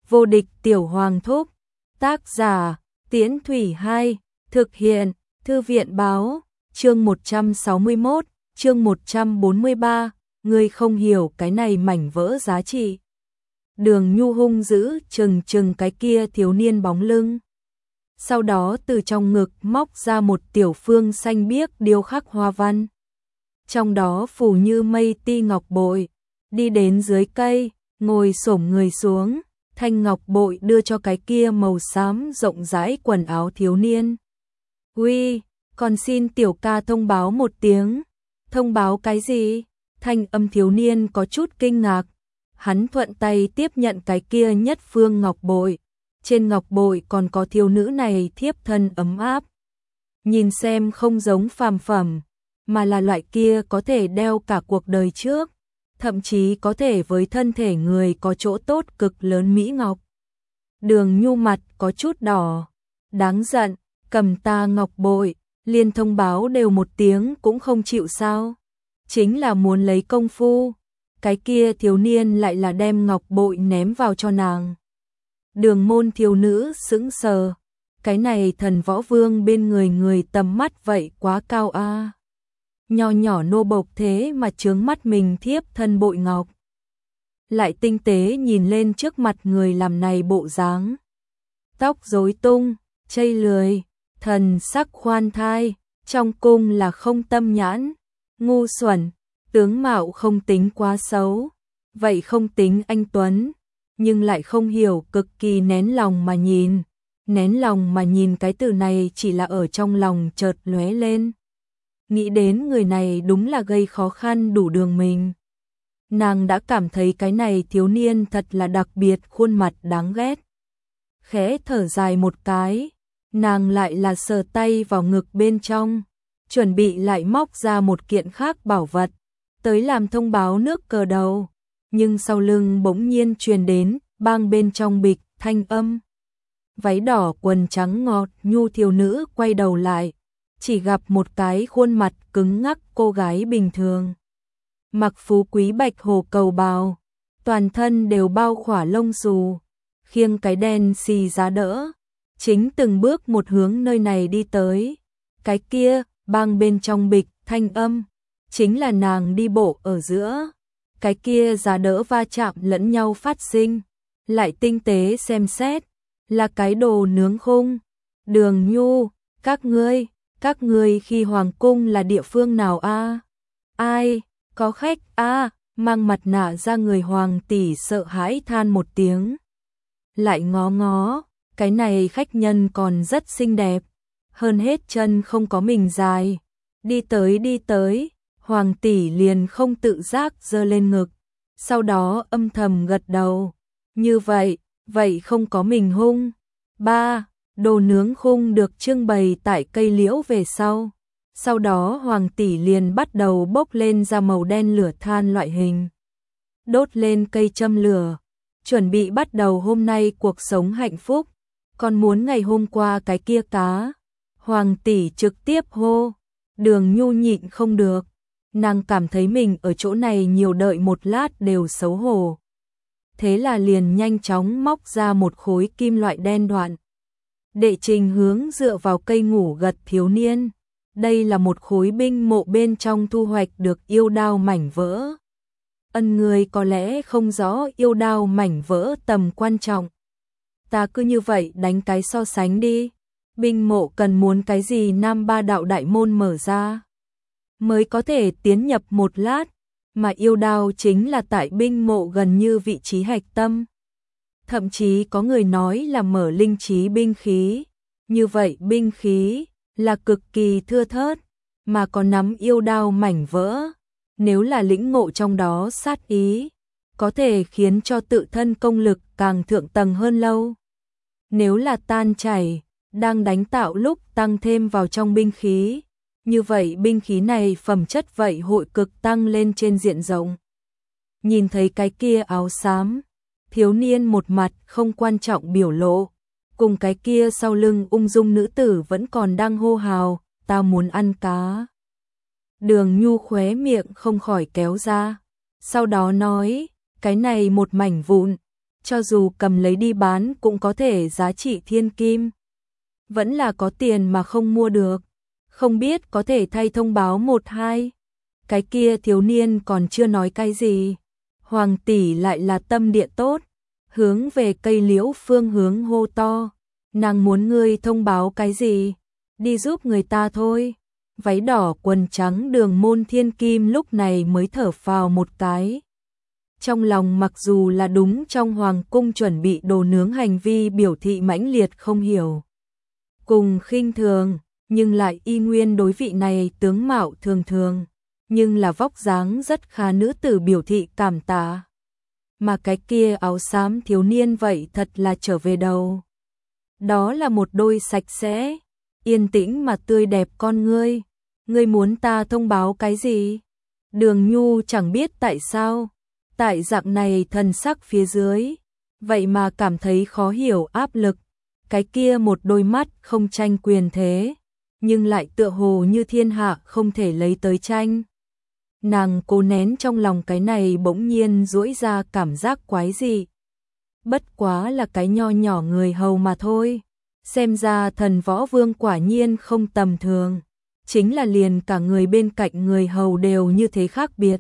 Vô địch tiểu hoàng thúc. Tác giả, Tiễn Thủy 2, thực hiện, Thư viện báo, chương 161, chương 143, ngươi không hiểu cái này mảnh vỡ giá trị. Đường Nhu hung dữ chừng cái kia thiếu niên bóng lưng. Sau đó từ trong ngực móc ra một tiểu phương xanh biếc điêu khắc hoa văn. Trong đó phủ như mây ti ngọc bội, đi đến dưới cây, ngồi xổm người xuống, thanh ngọc bội đưa cho cái kia màu xám rộng rãi quần áo thiếu niên. Uy, còn xin tiểu ca thông báo một tiếng. Thông báo cái gì? Thanh âm thiếu niên có chút kinh ngạc. Hắn thuận tay tiếp nhận cái kia nhất phương ngọc bội. Trên ngọc bội còn có thiếu nữ này thiếp thân ấm áp. Nhìn xem không giống phàm phẩm, mà là loại kia có thể đeo cả cuộc đời trước, thậm chí có thể với thân thể người có chỗ tốt cực lớn mỹ ngọc. Đường Nhu mặt có chút đỏ, đáng giận, cầm ta ngọc bội, liền thông báo đều một tiếng cũng không chịu sao? Chính là muốn lấy công phu. Cái kia thiếu niên lại là đem ngọc bội ném vào cho nàng. Đường môn thiếu nữ sững sờ, cái này thần võ vương bên người tầm mắt vậy quá cao a. Nho nhỏ nô bộc thế mà chướng mắt mình thiếp thân bội ngọc. Lại tinh tế nhìn lên trước mặt người làm này bộ dáng. Tóc rối tung, chây lười, thần sắc khoan thai, trong cung là không tâm nhãn, ngu xuẩn, tướng mạo không tính quá xấu, vậy không tính anh tuấn, nhưng lại không hiểu cực kỳ nén lòng mà nhìn. Nén lòng mà nhìn cái từ này chỉ là ở trong lòng chợt lóe lên. Nghĩ đến người này đúng là gây khó khăn đủ đường mình. Nàng đã cảm thấy cái này thiếu niên thật là đặc biệt, khuôn mặt đáng ghét. Khẽ thở dài một cái, nàng lại là sờ tay vào ngực bên trong, chuẩn bị lại móc ra một kiện khác bảo vật, tới làm thông báo nước cờ đầu. Nhưng sau lưng bỗng nhiên truyền đến, bang bên trong bịch, thanh âm. Váy đỏ quần trắng ngọt nhu thiếu nữ quay đầu lại, chỉ gặp một cái khuôn mặt cứng ngắc cô gái bình thường. Mặc phú quý bạch hồ cầu bào, toàn thân đều bao khỏa lông xù, khiêng cái đen xì giá đỡ, chính từng bước một hướng nơi này đi tới. Cái kia, bang bên trong bịch, thanh âm, chính là nàng đi bộ ở giữa. Cái kia giá đỡ va chạm lẫn nhau phát sinh, lại tinh tế xem xét, là cái đồ nướng khung. Đường Nhu, các ngươi khi hoàng cung là địa phương nào a? Ai, có khách a? Mang mặt nạ ra người hoàng tỷ sợ hãi than một tiếng. Lại ngó, cái này khách nhân còn rất xinh đẹp, hơn hết chân không có mình dài. Đi tới, hoàng tỷ liền không tự giác giơ lên ngực, sau đó âm thầm gật đầu. Như vậy không có mình hung. Đồ nướng khung được trưng bày tại cây liễu về sau đó hoàng tỷ liền bắt đầu bốc lên ra màu đen lửa than loại hình. Đốt lên cây châm lửa, chuẩn bị bắt đầu hôm nay cuộc sống hạnh phúc, còn muốn ngày hôm qua cái kia cá. Hoàng tỷ trực tiếp hô. Đường Nhu nhịn không được, nàng cảm thấy mình ở chỗ này nhiều đợi một lát đều xấu hổ. Thế là liền nhanh chóng móc ra một khối kim loại đen đoạn. Đệ trình hướng dựa vào cây ngủ gật thiếu niên. Đây là một khối binh mộ bên trong thu hoạch được yêu đao mảnh vỡ. Người có lẽ không rõ yêu đao mảnh vỡ tầm quan trọng. Ta cứ như vậy đánh cái so sánh đi. Binh mộ cần muốn cái gì Nam Ba đạo đại môn mở ra mới có thể tiến nhập một lát, mà yêu đao chính là tại binh mộ gần như vị trí hạch tâm. Thậm chí có người nói là mở linh trí binh khí, như vậy binh khí là cực kỳ thưa thớt, mà có nắm yêu đao mảnh vỡ, nếu là lĩnh ngộ trong đó sát ý, có thể khiến cho tự thân công lực càng thượng tầng hơn lâu. Nếu là tan chảy, đang đánh tạo lúc tăng thêm vào trong binh khí, như vậy binh khí này phẩm chất vậy hội cực tăng lên trên diện rộng. Nhìn thấy cái kia áo xám, thiếu niên một mặt không quan trọng biểu lộ, cùng cái kia sau lưng ung dung nữ tử vẫn còn đang hô hào, ta muốn ăn cá. Đường Nhu khóe miệng không khỏi kéo ra, sau đó nói, cái này một mảnh vụn, cho dù cầm lấy đi bán cũng có thể giá trị thiên kim. Vẫn là có tiền mà không mua được, không biết có thể thay thông báo một hai. Cái kia thiếu niên còn chưa nói cái gì, Hoàng tỷ lại là tâm địa tốt, hướng về cây liễu phương hướng hô to, nàng muốn ngươi thông báo cái gì, đi giúp người ta thôi. Váy đỏ quần trắng Đường Môn Thiên Kim lúc này mới thở phào một cái. Trong lòng mặc dù là đúng trong hoàng cung chuẩn bị đồ nướng hành vi biểu thị mãnh liệt không hiểu cùng khinh thường, nhưng lại y nguyên đối vị này tướng mạo thường thường, nhưng là vóc dáng rất khá nữ tử biểu thị cảm tạ. Mà cái kia áo xám thiếu niên vậy thật là trở về đầu. Đó là một đôi sạch sẽ, yên tĩnh mà tươi đẹp con ngươi. Ngươi muốn ta thông báo cái gì? Đường Nhu chẳng biết tại sao, tại dạng này thần sắc phía dưới, vậy mà cảm thấy khó hiểu áp lực. Cái kia một đôi mắt không tranh quyền thế, nhưng lại tựa hồ như thiên hạ không thể lấy tới tranh. Nàng cố nén trong lòng cái này bỗng nhiên duỗi ra cảm giác quái dị. Bất quá là cái nho nhỏ người hầu mà thôi. Xem ra Thần Võ Vương quả nhiên không tầm thường. Chính là liền cả người bên cạnh người hầu đều như thế khác biệt.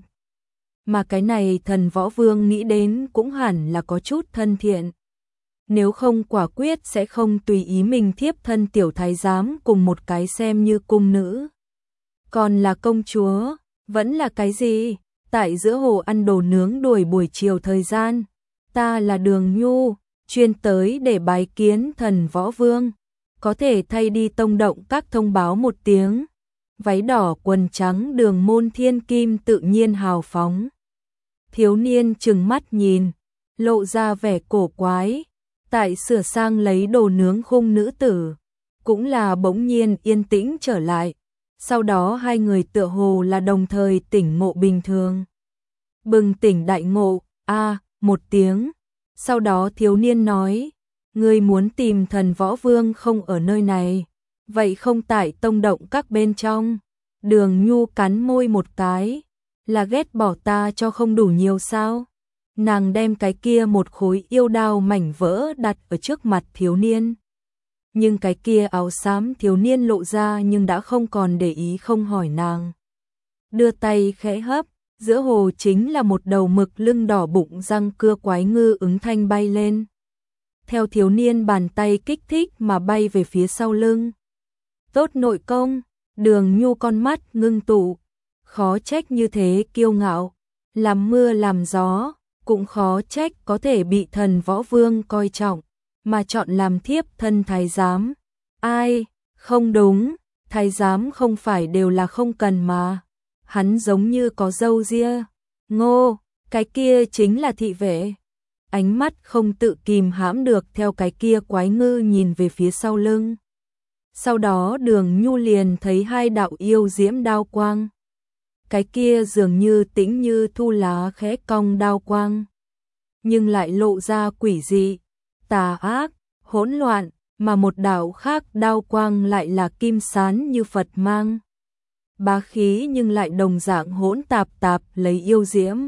Mà cái này Thần Võ Vương nghĩ đến cũng hẳn là có chút thân thiện. Nếu không quả quyết sẽ không tùy ý mình thiếp thân tiểu thái giám cùng một cái xem như cung nữ. Còn là công chúa, vẫn là cái gì? Tại giữa hồ ăn đồ nướng đuổi buổi chiều thời gian, ta là Đường Nhu, chuyên tới để bái kiến Thần Võ Vương, có thể thay đi tông động các thông báo một tiếng. Váy đỏ quần trắng Đường Môn Thiên Kim tự nhiên hào phóng. Thiếu niên trừng mắt nhìn, lộ ra vẻ cổ quái, tại sửa sang lấy đồ nướng khung nữ tử, cũng là bỗng nhiên yên tĩnh trở lại. Sau đó hai người tựa hồ là đồng thời tỉnh ngộ bình thường. Bừng tỉnh đại ngộ, một tiếng. Sau đó thiếu niên nói, ngươi muốn tìm Thần Võ Vương không ở nơi này, vậy không tại tông động các bên trong. Đường Nhu cắn môi một cái, là ghét bỏ ta cho không đủ nhiều sao? Nàng đem cái kia một khối yêu đao mảnh vỡ đặt ở trước mặt thiếu niên. Nhưng cái kia áo xám thiếu niên lộ ra nhưng đã không còn để ý không hỏi nàng. Đưa tay khẽ hấp, giữa hồ chính là một đầu mực lưng đỏ bụng răng cưa quái ngư ứng thanh bay lên. Theo thiếu niên bàn tay kích thích mà bay về phía sau lưng. Tốt nội công, Đường Nhu con mắt ngưng tụ, khó trách như thế kiêu ngạo, làm mưa làm gió, cũng khó trách có thể bị Thần Võ Vương coi trọng, mà chọn làm thiếp thân thái giám. Ai, không đúng, thái giám không phải đều là không cần mà. Hắn giống như có râu ria. Ngô, cái kia chính là thị vệ. Ánh mắt không tự kìm hãm được theo cái kia quái ngư nhìn về phía sau lưng. Sau đó Đường Nhu liền thấy hai đạo yêu diễm đao quang. Cái kia dường như tĩnh như thu lá khẽ cong đao quang, nhưng lại lộ ra quỷ dị, tà ác, hỗn loạn, mà một đạo khác đao quang lại là kim sán như Phật mang. Bá khí nhưng lại đồng dạng hỗn tạp lấy yêu diễm.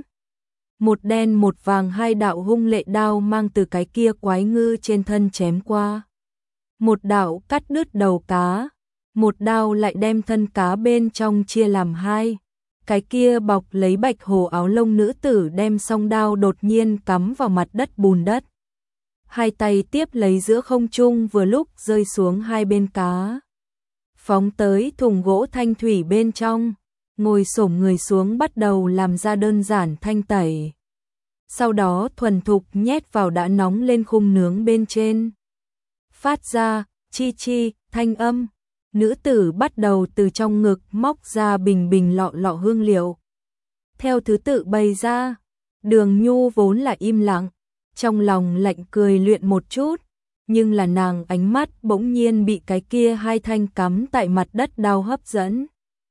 Một đen một vàng hai đạo hung lệ đao mang từ cái kia quái ngư trên thân chém qua. Một đạo cắt đứt đầu cá, một đao lại đem thân cá bên trong chia làm hai. Cái kia bọc lấy bạch hồ áo lông nữ tử đem song đao đột nhiên cắm vào mặt đất bùn đất. Hai tay tiếp lấy giữa không trung vừa lúc rơi xuống hai bên cá. Phóng tới thùng gỗ thanh thủy bên trong, ngồi xổm người xuống bắt đầu làm ra đơn giản thanh tẩy. Sau đó thuần thục nhét vào đã nóng lên khung nướng bên trên. Phát ra, chi chi, thanh âm. Nữ tử bắt đầu từ trong ngực móc ra bình lọ hương liệu. Theo thứ tự bày ra, Đường Nhu vốn là im lặng, trong lòng lạnh cười luyện một chút, nhưng là nàng ánh mắt bỗng nhiên bị cái kia hai thanh cắm tại mặt đất đao hấp dẫn.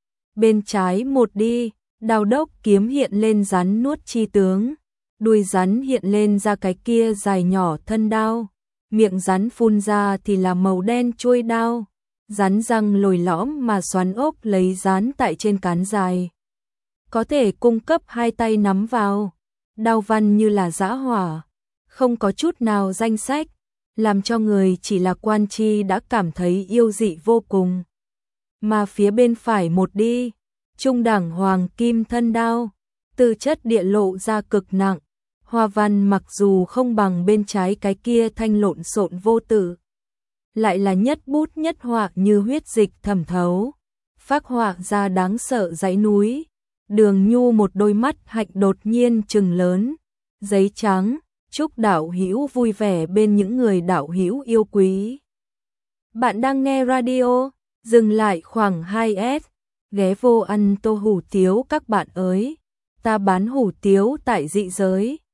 Bên trái một đi, đao đốc kiếm hiện lên rắn nuốt chi tướng, đuôi rắn hiện lên ra cái kia dài nhỏ thân đao, miệng rắn phun ra thì là màu đen chuôi đao. Rắn răng lồi lõm mà xoắn ốc lấy rán tại trên cán dài. Có thể cung cấp hai tay nắm vào. Đao văn như là dã hỏa. không có chút nào danh sách, làm cho người chỉ là quan chi đã cảm thấy yêu dị vô cùng. Mà phía bên phải một đi, trung đẳng hoàng kim thân đao, tư chất địa lộ ra cực nặng, hoa văn mặc dù không bằng bên trái cái kia thanh lộn xộn vô tử, lại là nhất bút nhất họa như huyết dịch thẩm thấu, phác họa ra đáng sợ dãy núi. Đường Nhu một đôi mắt hạnh đột nhiên trừng lớn, giấy trắng, chúc đạo hữu vui vẻ bên những người đạo hữu yêu quý. Bạn đang nghe radio, dừng lại khoảng 2S, ghé vô ăn tô hủ tiếu các bạn ơi, ta bán hủ tiếu tại dị giới.